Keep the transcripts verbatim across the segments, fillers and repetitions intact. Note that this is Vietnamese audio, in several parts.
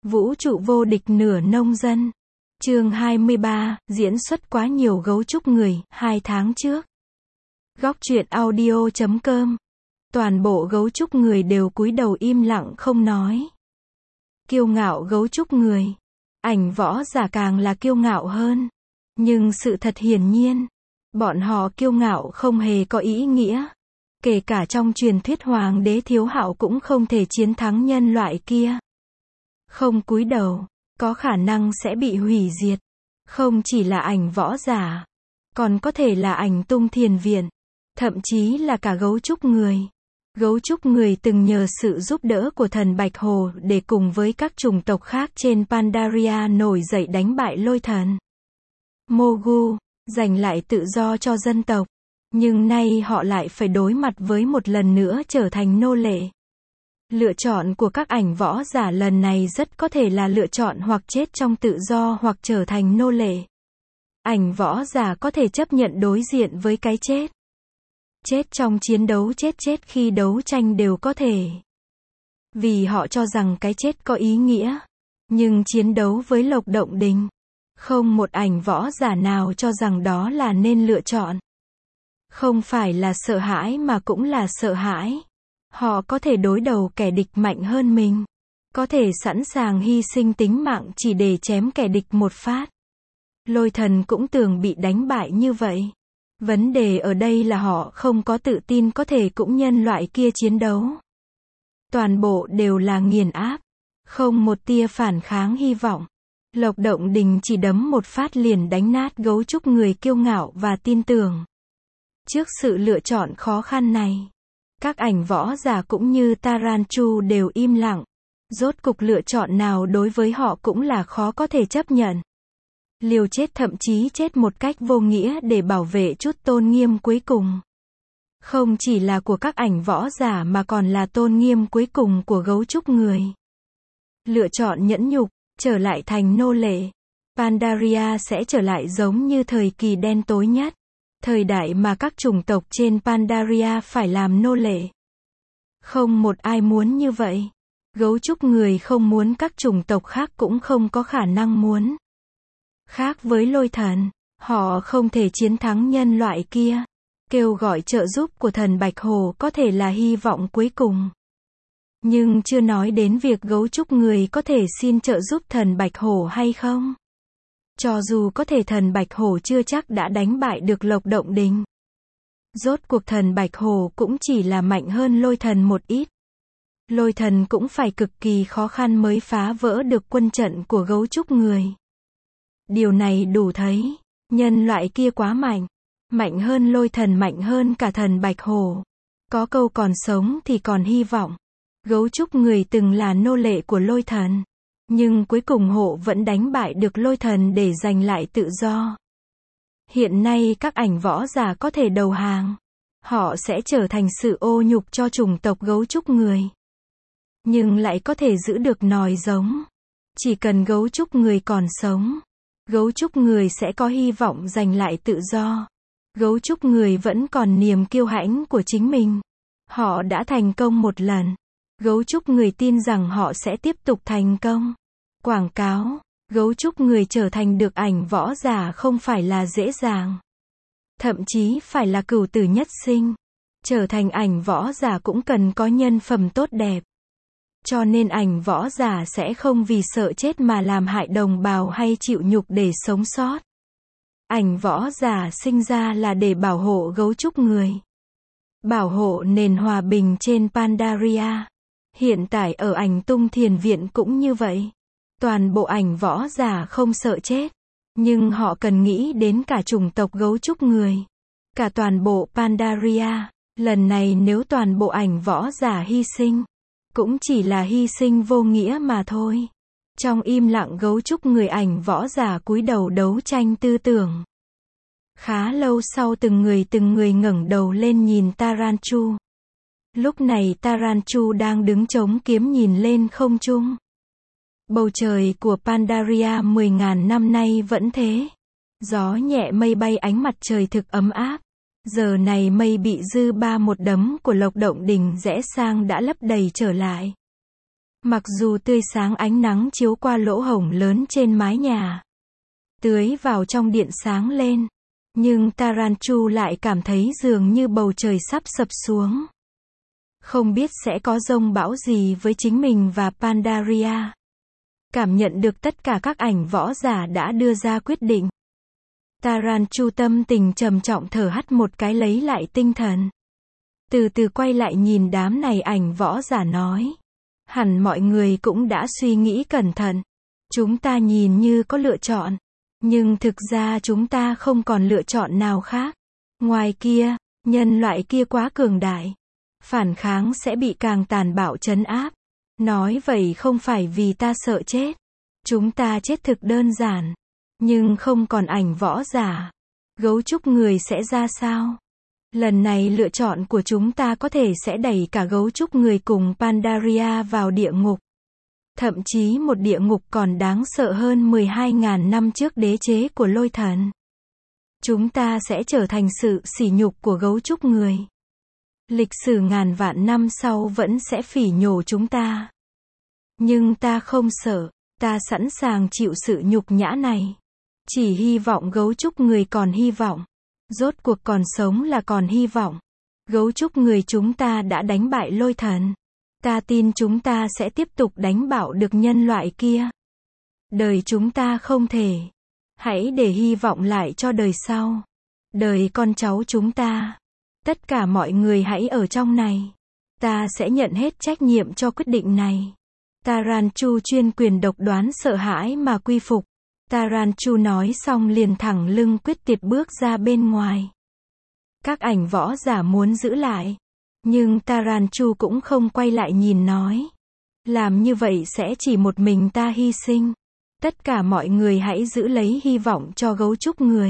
Vũ trụ vô địch nửa nông dân. Chương hai mươi ba, diễn xuất quá nhiều gấu trúc người, hai tháng trước. Góc truyện audio chấm com. Toàn bộ gấu trúc người đều cúi đầu im lặng không nói. Kiêu ngạo gấu trúc người. Ảnh võ giả càng là kiêu ngạo hơn. Nhưng sự thật hiển nhiên, bọn họ kiêu ngạo không hề có ý nghĩa. Kể cả trong truyền thuyết hoàng đế Thiếu Hạo cũng không thể chiến thắng nhân loại kia. Không cúi đầu, có khả năng sẽ bị hủy diệt. Không chỉ là ảnh võ giả, còn có thể là ảnh tung thiền viện, thậm chí là cả gấu trúc người. Gấu trúc người từng nhờ sự giúp đỡ của thần Bạch Hồ để cùng với các chủng tộc khác trên Pandaria nổi dậy đánh bại lôi thần Mogu, giành lại tự do cho dân tộc. Nhưng nay họ lại phải đối mặt với một lần nữa trở thành nô lệ. Lựa chọn của các ảnh võ giả lần này rất có thể là lựa chọn hoặc chết trong tự do hoặc trở thành nô lệ. Ảnh võ giả có thể chấp nhận đối diện với cái chết. Chết trong chiến đấu, chết chết khi đấu tranh đều có thể. Vì họ cho rằng cái chết có ý nghĩa. Nhưng chiến đấu với Lộc Động Đình, không một ảnh võ giả nào cho rằng đó là nên lựa chọn. Không phải là sợ hãi mà cũng là sợ hãi. Họ có thể đối đầu kẻ địch mạnh hơn mình. Có thể sẵn sàng hy sinh tính mạng chỉ để chém kẻ địch một phát. Lôi thần cũng tưởng bị đánh bại như vậy. Vấn đề ở đây là họ không có tự tin có thể cũng nhân loại kia chiến đấu. Toàn bộ đều là nghiền áp. Không một tia phản kháng hy vọng. Lộc Động Đình chỉ đấm một phát liền đánh nát gấu trúc người kiêu ngạo và tin tưởng. Trước sự lựa chọn khó khăn này, các ảnh võ giả cũng như Taranchu đều im lặng. Rốt cục lựa chọn nào đối với họ cũng là khó có thể chấp nhận. Liều chết, thậm chí chết một cách vô nghĩa để bảo vệ chút tôn nghiêm cuối cùng. Không chỉ là của các ảnh võ giả mà còn là tôn nghiêm cuối cùng của gấu trúc người. Lựa chọn nhẫn nhục, trở lại thành nô lệ. Pandaria sẽ trở lại giống như thời kỳ đen tối nhất. Thời đại mà các chủng tộc trên Pandaria phải làm nô lệ. Không một ai muốn như vậy. Gấu trúc người không muốn, các chủng tộc khác cũng không có khả năng muốn. Khác với lôi thần, họ không thể chiến thắng nhân loại kia. Kêu gọi trợ giúp của thần Bạch Hồ có thể là hy vọng cuối cùng. Nhưng chưa nói đến việc gấu trúc người có thể xin trợ giúp thần Bạch Hổ hay không. Cho dù có thể, thần Bạch Hổ chưa chắc đã đánh bại được Lộc Động Đình. Rốt cuộc thần Bạch Hổ cũng chỉ là mạnh hơn lôi thần một ít. Lôi thần cũng phải cực kỳ khó khăn mới phá vỡ được quân trận của gấu trúc người. Điều này đủ thấy, nhân loại kia quá mạnh. Mạnh hơn lôi thần, mạnh hơn cả thần Bạch Hổ. Có câu còn sống thì còn hy vọng. Gấu trúc người từng là nô lệ của lôi thần. Nhưng cuối cùng hộ vẫn đánh bại được lôi thần để giành lại tự do. Hiện nay các ảnh võ giả có thể đầu hàng. Họ sẽ trở thành sự ô nhục cho chủng tộc gấu trúc người. Nhưng lại có thể giữ được nòi giống. Chỉ cần gấu trúc người còn sống, gấu trúc người sẽ có hy vọng giành lại tự do. Gấu trúc người vẫn còn niềm kiêu hãnh của chính mình. Họ đã thành công một lần. Gấu trúc người tin rằng họ sẽ tiếp tục thành công. Quảng cáo, gấu trúc người trở thành được ảnh võ giả không phải là dễ dàng. Thậm chí phải là cửu tử nhất sinh. Trở thành ảnh võ giả cũng cần có nhân phẩm tốt đẹp. Cho nên ảnh võ giả sẽ không vì sợ chết mà làm hại đồng bào hay chịu nhục để sống sót. Ảnh võ giả sinh ra là để bảo hộ gấu trúc người. Bảo hộ nền hòa bình trên Pandaria. Hiện tại ở ảnh tung thiền viện cũng như vậy. Toàn bộ ảnh võ giả không sợ chết. Nhưng họ cần nghĩ đến cả chủng tộc gấu trúc người. Cả toàn bộ Pandaria. Lần này nếu toàn bộ ảnh võ giả hy sinh, cũng chỉ là hy sinh vô nghĩa mà thôi. Trong im lặng, gấu trúc người ảnh võ giả cúi đầu đấu tranh tư tưởng. Khá lâu sau, từng người từng người ngẩng đầu lên nhìn Taranchu. Lúc này Taranchu đang đứng chống kiếm nhìn lên không trung. Bầu trời của Pandaria mười ngàn năm nay vẫn thế. Gió nhẹ mây bay, ánh mặt trời thực ấm áp. Giờ này mây bị dư ba một đấm của Lộc Động Đình rẽ sang đã lấp đầy trở lại. Mặc dù tươi sáng ánh nắng chiếu qua lỗ hổng lớn trên mái nhà, tưới vào trong điện sáng lên, nhưng Taranchu lại cảm thấy dường như bầu trời sắp sập xuống. Không biết sẽ có dông bão gì với chính mình và Pandaria. Cảm nhận được tất cả các ảnh võ giả đã đưa ra quyết định. Taranchu tâm tình trầm trọng thở hắt một cái lấy lại tinh thần. Từ từ quay lại nhìn đám này ảnh võ giả nói. Hẳn mọi người cũng đã suy nghĩ cẩn thận. Chúng ta nhìn như có lựa chọn. Nhưng thực ra chúng ta không còn lựa chọn nào khác. Ngoài kia, nhân loại kia quá cường đại. Phản kháng sẽ bị càng tàn bạo trấn áp. Nói vậy không phải vì ta sợ chết. Chúng ta chết thực đơn giản. Nhưng không còn ảnh võ giả. Gấu trúc người sẽ ra sao? Lần này lựa chọn của chúng ta có thể sẽ đẩy cả gấu trúc người cùng Pandaria vào địa ngục. Thậm chí một địa ngục còn đáng sợ hơn mười hai nghìn năm trước đế chế của lôi thần. Chúng ta sẽ trở thành sự sỉ nhục của gấu trúc người. Lịch sử ngàn vạn năm sau vẫn sẽ phỉ nhổ chúng ta. Nhưng ta không sợ, ta sẵn sàng chịu sự nhục nhã này. Chỉ hy vọng gấu trúc người còn hy vọng. Rốt cuộc còn sống là còn hy vọng. Gấu trúc người chúng ta đã đánh bại lôi thần. Ta tin chúng ta sẽ tiếp tục đánh bạo được nhân loại kia. Đời chúng ta không thể. Hãy để hy vọng lại cho đời sau. Đời con cháu chúng ta. Tất cả mọi người hãy ở trong này. Ta sẽ nhận hết trách nhiệm cho quyết định này. Taranchu chuyên quyền độc đoán sợ hãi mà quy phục. Taranchu nói xong liền thẳng lưng quyết tiệt bước ra bên ngoài. Các ảnh võ giả muốn giữ lại. Nhưng Taranchu cũng không quay lại nhìn nói. Làm như vậy sẽ chỉ một mình ta hy sinh. Tất cả mọi người hãy giữ lấy hy vọng cho gấu trúc người.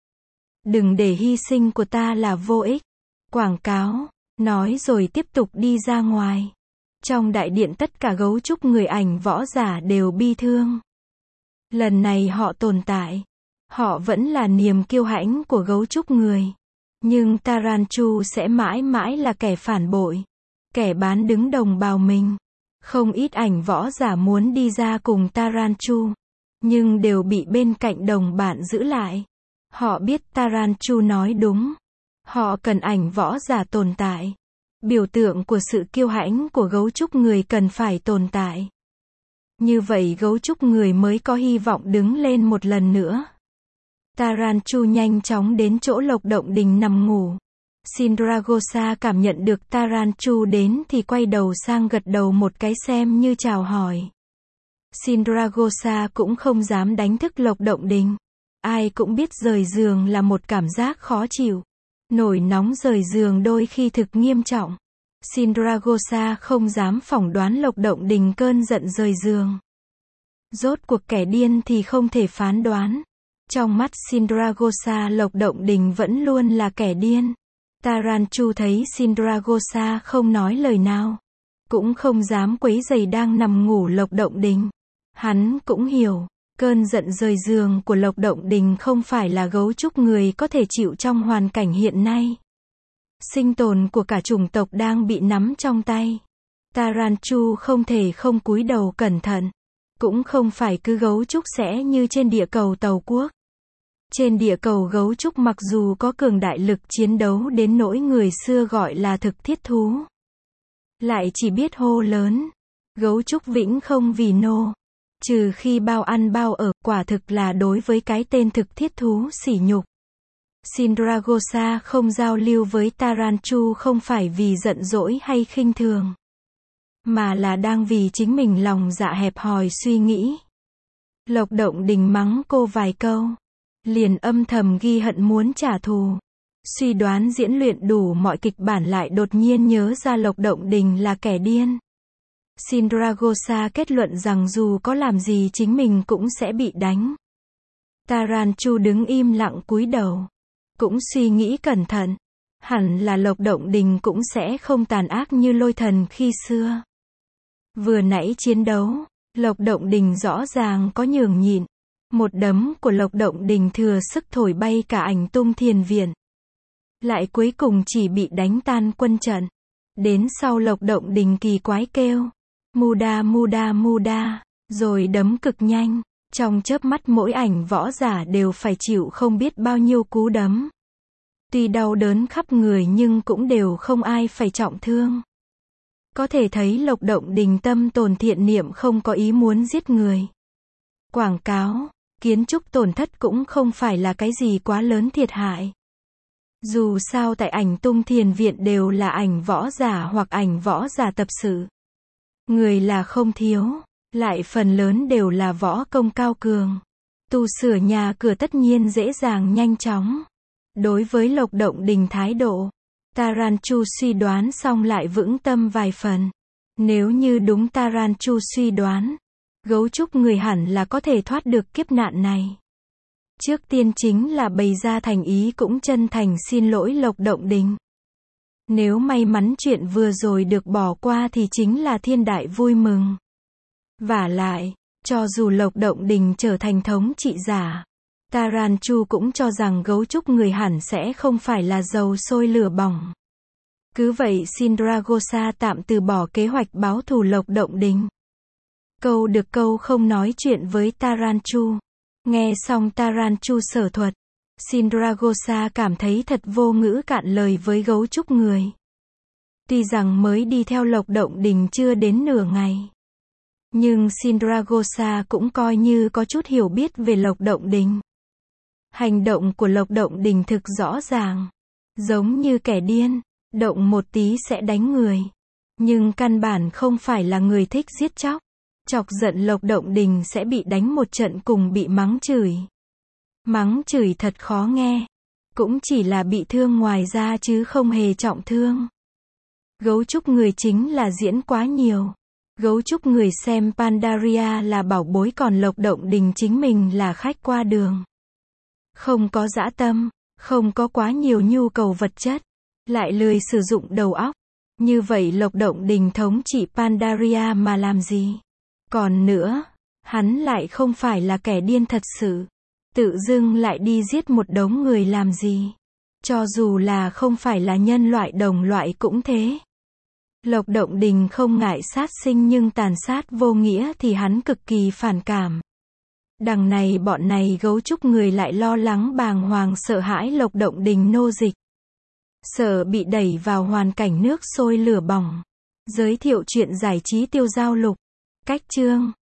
Đừng để hy sinh của ta là vô ích. Quảng cáo, nói rồi tiếp tục đi ra ngoài. Trong đại điện tất cả gấu trúc người ảnh võ giả đều bi thương. Lần này họ tồn tại. Họ vẫn là niềm kiêu hãnh của gấu trúc người. Nhưng Taranchu sẽ mãi mãi là kẻ phản bội. Kẻ bán đứng đồng bào mình. Không ít ảnh võ giả muốn đi ra cùng Taranchu. Nhưng đều bị bên cạnh đồng bạn giữ lại. Họ biết Taranchu nói đúng. Họ cần ảnh võ giả tồn tại. Biểu tượng của sự kiêu hãnh của gấu trúc người cần phải tồn tại. Như vậy gấu trúc người mới có hy vọng đứng lên một lần nữa. Taranchu nhanh chóng đến chỗ Lộc Động Đình nằm ngủ. Sindragosa cảm nhận được Taranchu đến thì quay đầu sang gật đầu một cái xem như chào hỏi. Sindragosa cũng không dám đánh thức Lộc Động Đình. Ai cũng biết rời giường là một cảm giác khó chịu. Nổi nóng rời giường đôi khi thực nghiêm trọng. Sindragosa không dám phỏng đoán Lộc Động Đình cơn giận rời giường. Rốt cuộc kẻ điên thì không thể phán đoán. Trong mắt Sindragosa Lộc Động Đình vẫn luôn là kẻ điên. Taranchu thấy Sindragosa không nói lời nào. Cũng không dám quấy rầy đang nằm ngủ Lộc Động Đình. Hắn cũng hiểu. Cơn giận rời giường của Lộc Động Đình không phải là gấu trúc người có thể chịu trong hoàn cảnh hiện nay. Sinh tồn của cả chủng tộc đang bị nắm trong tay. Taranchu không thể không cúi đầu cẩn thận. Cũng không phải cứ gấu trúc sẽ như trên địa cầu Tàu Quốc. Trên địa cầu gấu trúc mặc dù có cường đại lực chiến đấu đến nỗi người xưa gọi là thực thiết thú. Lại chỉ biết hô lớn. Gấu trúc vĩnh không vì nô. Trừ khi bao ăn bao ở, quả thực là đối với cái tên thực thiết thú sỉ nhục. Sindragosa không giao lưu với Taranchu không phải vì giận dỗi hay khinh thường. Mà là đang vì chính mình lòng dạ hẹp hòi suy nghĩ. Lộc Động Đình mắng cô vài câu. Liền âm thầm ghi hận muốn trả thù. Suy đoán diễn luyện đủ mọi kịch bản lại đột nhiên nhớ ra Lộc Động Đình là kẻ điên. Sindragosa kết luận rằng dù có làm gì chính mình cũng sẽ bị đánh. Taranchu đứng im lặng cúi đầu. Cũng suy nghĩ cẩn thận. Hẳn là Lộc Động Đình cũng sẽ không tàn ác như lôi thần khi xưa. Vừa nãy chiến đấu, Lộc Động Đình rõ ràng có nhường nhịn. Một đấm của Lộc Động Đình thừa sức thổi bay cả Ảnh Tung Thiền Viện. Lại cuối cùng chỉ bị đánh tan quân trận. Đến sau Lộc Động Đình kỳ quái kêu. Muda muda muda, rồi đấm cực nhanh. Trong chớp mắt mỗi ảnh võ giả đều phải chịu không biết bao nhiêu cú đấm. Tuy đau đớn khắp người nhưng cũng đều không ai phải trọng thương. Có thể thấy Lộc Động Đình tâm tồn thiện niệm, không có ý muốn giết người. Quảng cáo, kiến trúc tổn thất cũng không phải là cái gì quá lớn thiệt hại. Dù sao tại ảnh Tung Thiền Viện đều là ảnh võ giả hoặc ảnh võ giả tập sự. Người là không thiếu, lại phần lớn đều là võ công cao cường. Tu sửa nhà cửa tất nhiên dễ dàng nhanh chóng. Đối với Lộc Động Đình thái độ, Taranchu suy đoán xong lại vững tâm vài phần. Nếu như đúng Taranchu suy đoán, gấu trúc người hẳn là có thể thoát được kiếp nạn này. Trước tiên chính là bày ra thành ý cũng chân thành xin lỗi Lộc Động Đình. Nếu may mắn chuyện vừa rồi được bỏ qua thì chính là thiên đại vui mừng. Vả lại, cho dù Lộc Động Đình trở thành thống trị giả, Taranchu cũng cho rằng gấu trúc người hẳn sẽ không phải là dầu sôi lửa bỏng. Cứ vậy Sindragosa tạm từ bỏ kế hoạch báo thù Lộc Động Đình. Câu được câu không nói chuyện với Taranchu. Nghe xong Taranchu sở thuật, Sindragosa cảm thấy thật vô ngữ cạn lời với gấu trúc người. Tuy rằng mới đi theo Lộc Động Đình chưa đến nửa ngày, nhưng Sindragosa cũng coi như có chút hiểu biết về Lộc Động Đình. Hành động của Lộc Động Đình thực rõ ràng, giống như kẻ điên, động một tí sẽ đánh người. Nhưng căn bản không phải là người thích giết chóc. Chọc giận Lộc Động Đình sẽ bị đánh một trận cùng bị mắng chửi. Mắng chửi thật khó nghe. Cũng chỉ là bị thương ngoài ra chứ không hề trọng thương. Gấu trúc người chính là diễn quá nhiều. Gấu trúc người xem Pandaria là bảo bối, còn Lộc Động Đình chính mình là khách qua đường. Không có dã tâm, không có quá nhiều nhu cầu vật chất, lại lười sử dụng đầu óc. Như vậy Lộc Động Đình thống trị Pandaria mà làm gì? Còn nữa, hắn lại không phải là kẻ điên thật sự. Tự dưng lại đi giết một đống người làm gì? Cho dù là không phải là nhân loại đồng loại cũng thế. Lộc Động Đình không ngại sát sinh nhưng tàn sát vô nghĩa thì hắn cực kỳ phản cảm. Đằng này bọn này gấu trúc người lại lo lắng bàng hoàng sợ hãi Lộc Động Đình nô dịch. Sợ bị đẩy vào hoàn cảnh nước sôi lửa bỏng. Giới thiệu chuyện giải trí Tiêu Giao Lục. Cách chương